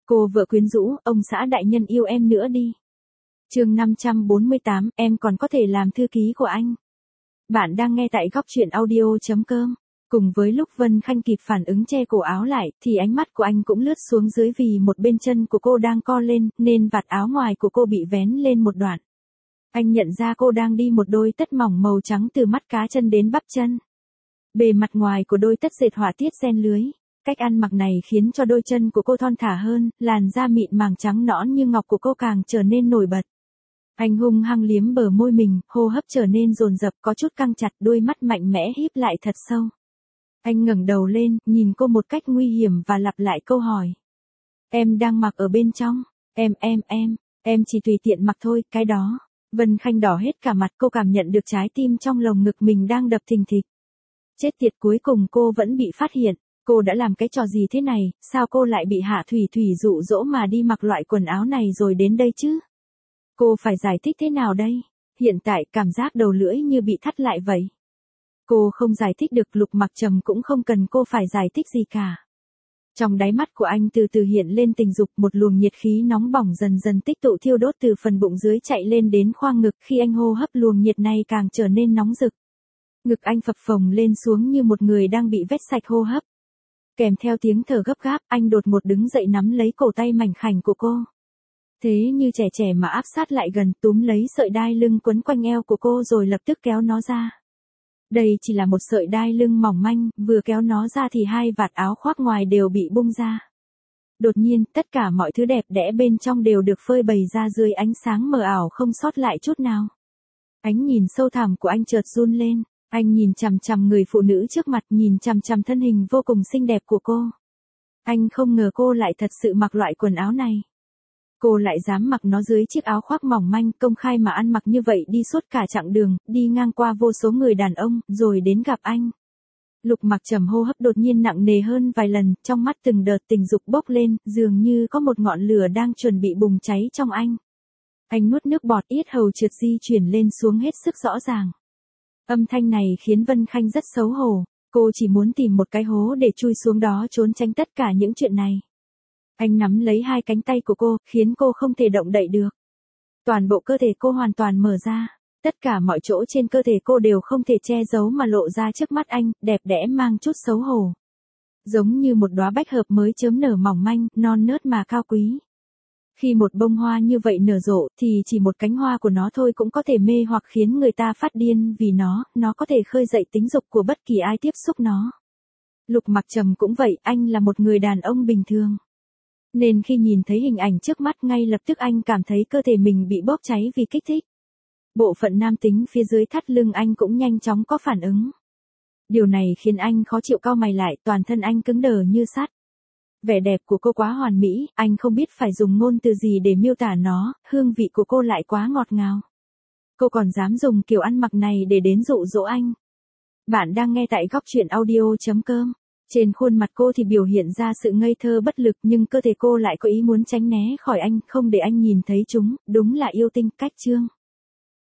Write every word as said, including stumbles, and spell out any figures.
Cô vợ quyến rũ, ông xã đại nhân yêu em nữa đi. Chương năm trăm bốn mươi tám, em còn có thể làm thư ký của anh. Bạn đang nghe tại góc truyện audio chấm com. Cùng với lúc Vân Khanh kịp phản ứng che cổ áo lại, thì ánh mắt của anh cũng lướt xuống dưới vì một bên chân của cô đang co lên, nên vạt áo ngoài của cô bị vén lên một đoạn. Anh nhận ra cô đang đi một đôi tất mỏng màu trắng từ mắt cá chân đến bắp chân. Bề mặt ngoài của đôi tất dệt họa tiết ren lưới. Cách ăn mặc này khiến cho đôi chân của cô thon thả hơn, làn da mịn màng trắng nõn như ngọc của cô càng trở nên nổi bật. Anh hung hăng liếm bờ môi mình, hô hấp trở nên dồn dập, có chút căng chặt, đôi mắt mạnh mẽ híp lại thật sâu. Anh ngẩng đầu lên, nhìn cô một cách nguy hiểm và lặp lại câu hỏi. Em đang mặc ở bên trong, em em em, em chỉ tùy tiện mặc thôi, cái đó. Vân Khanh đỏ hết cả mặt, cô cảm nhận được trái tim trong lồng ngực mình đang đập thình thịch. Chết tiệt, cuối cùng cô vẫn bị phát hiện. Cô đã làm cái trò gì thế này, sao cô lại bị Hạ Thủy Thủy dụ dỗ mà đi mặc loại quần áo này rồi đến đây chứ? Cô phải giải thích thế nào đây? Hiện tại cảm giác đầu lưỡi như bị thắt lại vậy. Cô không giải thích được, Lục Mặc Trầm cũng không cần cô phải giải thích gì cả. Trong đáy mắt của anh từ từ hiện lên tình dục, một luồng nhiệt khí nóng bỏng dần dần tích tụ thiêu đốt từ phần bụng dưới chạy lên đến khoang ngực, khi anh hô hấp luồng nhiệt này càng trở nên nóng rực. Ngực anh phập phồng lên xuống như một người đang bị vét sạch hô hấp. Kèm theo tiếng thở gấp gáp, anh đột ngột đứng dậy nắm lấy cổ tay mảnh khảnh của cô. Thế như trẻ trẻ mà áp sát lại gần, túm lấy sợi đai lưng quấn quanh eo của cô rồi lập tức kéo nó ra. Đây chỉ là một sợi đai lưng mỏng manh, vừa kéo nó ra thì hai vạt áo khoác ngoài đều bị bung ra. Đột nhiên, tất cả mọi thứ đẹp đẽ bên trong đều được phơi bày ra dưới ánh sáng mờ ảo không sót lại chút nào. Ánh nhìn sâu thẳm của anh chợt run lên. Anh nhìn chằm chằm người phụ nữ trước mặt, nhìn chằm chằm thân hình vô cùng xinh đẹp của cô. Anh không ngờ cô lại thật sự mặc loại quần áo này. Cô lại dám mặc nó dưới chiếc áo khoác mỏng manh, công khai mà ăn mặc như vậy đi suốt cả chặng đường, đi ngang qua vô số người đàn ông, rồi đến gặp anh. Lục Mặc Trầm hô hấp đột nhiên nặng nề hơn vài lần, trong mắt từng đợt tình dục bốc lên, dường như có một ngọn lửa đang chuẩn bị bùng cháy trong anh. Anh nuốt nước bọt, yết hầu trượt di chuyển lên xuống hết sức rõ ràng. Âm thanh này khiến Vân Khanh rất xấu hổ, cô chỉ muốn tìm một cái hố để chui xuống đó trốn tránh tất cả những chuyện này. Anh nắm lấy hai cánh tay của cô, khiến cô không thể động đậy được. Toàn bộ cơ thể cô hoàn toàn mở ra, tất cả mọi chỗ trên cơ thể cô đều không thể che giấu mà lộ ra trước mắt anh, đẹp đẽ mang chút xấu hổ. Giống như một đóa bách hợp mới chớm nở mỏng manh, non nớt mà cao quý. Khi một bông hoa như vậy nở rộ, thì chỉ một cánh hoa của nó thôi cũng có thể mê hoặc khiến người ta phát điên vì nó, nó có thể khơi dậy tính dục của bất kỳ ai tiếp xúc nó. Lục Mặc Trầm cũng vậy, anh là một người đàn ông bình thường. Nên khi nhìn thấy hình ảnh trước mắt ngay lập tức anh cảm thấy cơ thể mình bị bóp cháy vì kích thích. Bộ phận nam tính phía dưới thắt lưng anh cũng nhanh chóng có phản ứng. Điều này khiến anh khó chịu, cau mày lại, toàn thân anh cứng đờ như sắt. Vẻ đẹp của cô quá hoàn mỹ, anh không biết phải dùng ngôn từ gì để miêu tả nó, hương vị của cô lại quá ngọt ngào. Cô còn dám dùng kiểu ăn mặc này để đến dụ dỗ anh. Bạn đang nghe tại góc truyện audio chấm com. Trên khuôn mặt cô thì biểu hiện ra sự ngây thơ bất lực, nhưng cơ thể cô lại có ý muốn tránh né khỏi anh, không để anh nhìn thấy chúng, đúng là yêu tinh cách chương.